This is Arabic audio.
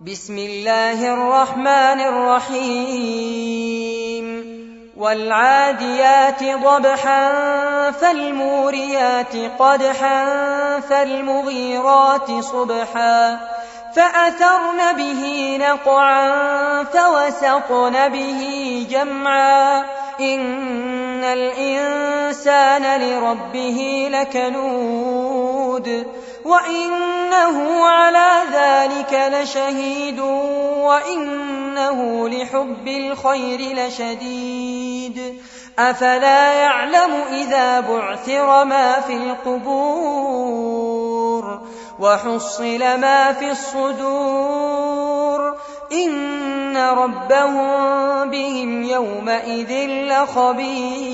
بسم الله الرحمن الرحيم والعاديات ضبحا فالموريات قدحا فالمغيرات صبحا فأثرن به نقعا فوسطن به جمعا إن الإنسان لربه لكنود وإنه على ذلك لشهيد وإنه لحب الخير لشديد أفلا يعلم إذا بعثر ما في القبور وحصل ما في الصدور إن ربهم بهم يومئذ لخبير.